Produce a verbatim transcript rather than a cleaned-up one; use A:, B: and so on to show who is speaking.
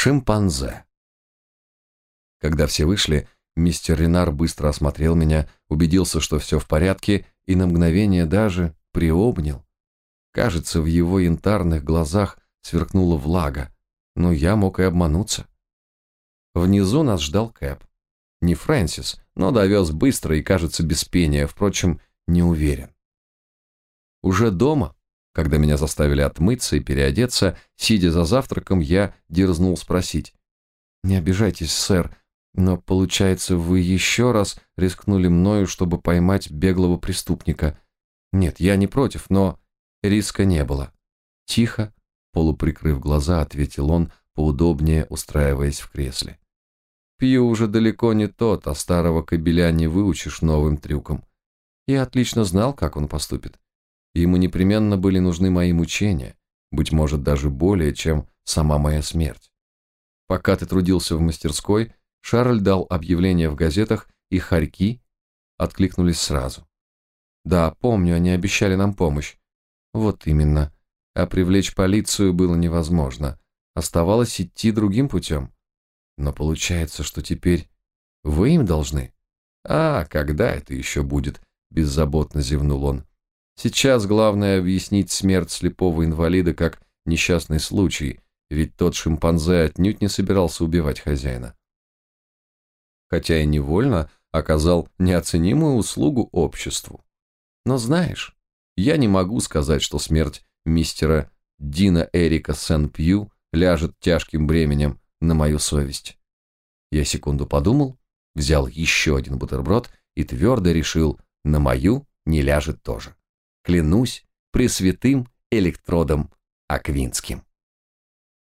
A: Шимпанзе. Когда все вышли, мистер Ренар быстро осмотрел меня, убедился, что все в порядке, и на мгновение даже приобнял. Кажется, в его янтарных глазах сверкнула влага, но я мог и обмануться. Внизу нас ждал Кэп. Не Фрэнсис, но довез быстро и, кажется, без пения, впрочем, не уверен. Уже дома, когда меня заставили отмыться и переодеться, сидя за завтраком, я дерзнул спросить: «Не обижайтесь, сэр, но, получается, вы еще раз рискнули мною, чтобы поймать беглого преступника. Нет, я не против, но риска не было». Тихо, полуприкрыв глаза, ответил он, поудобнее устраиваясь в кресле. «Пью уже далеко не тот, а старого кобеля не выучишь новым трюкам. Я отлично знал, как он поступит. Ему непременно были нужны мои мучения, быть может, даже более, чем сама моя смерть. Пока ты трудился в мастерской, Шарль дал объявление в газетах, и хорьки откликнулись сразу. Да, помню, они обещали нам помощь. Вот именно. А привлечь полицию было невозможно. Оставалось идти другим путем. Но получается, что теперь вы им должны? А, когда это еще будет? Беззаботно зевнул он. Сейчас главное объяснить смерть слепого инвалида как несчастный случай, ведь тот шимпанзе отнюдь не собирался убивать хозяина. Хотя и невольно оказал неоценимую услугу обществу. Но знаешь, я не могу сказать, что смерть мистера Дина Эрика Сен-Пью ляжет тяжким бременем на мою совесть. Я секунду подумал, взял еще один бутерброд и твердо решил, на мою не ляжет тоже. Клянусь пресвятым электродом Аквинским.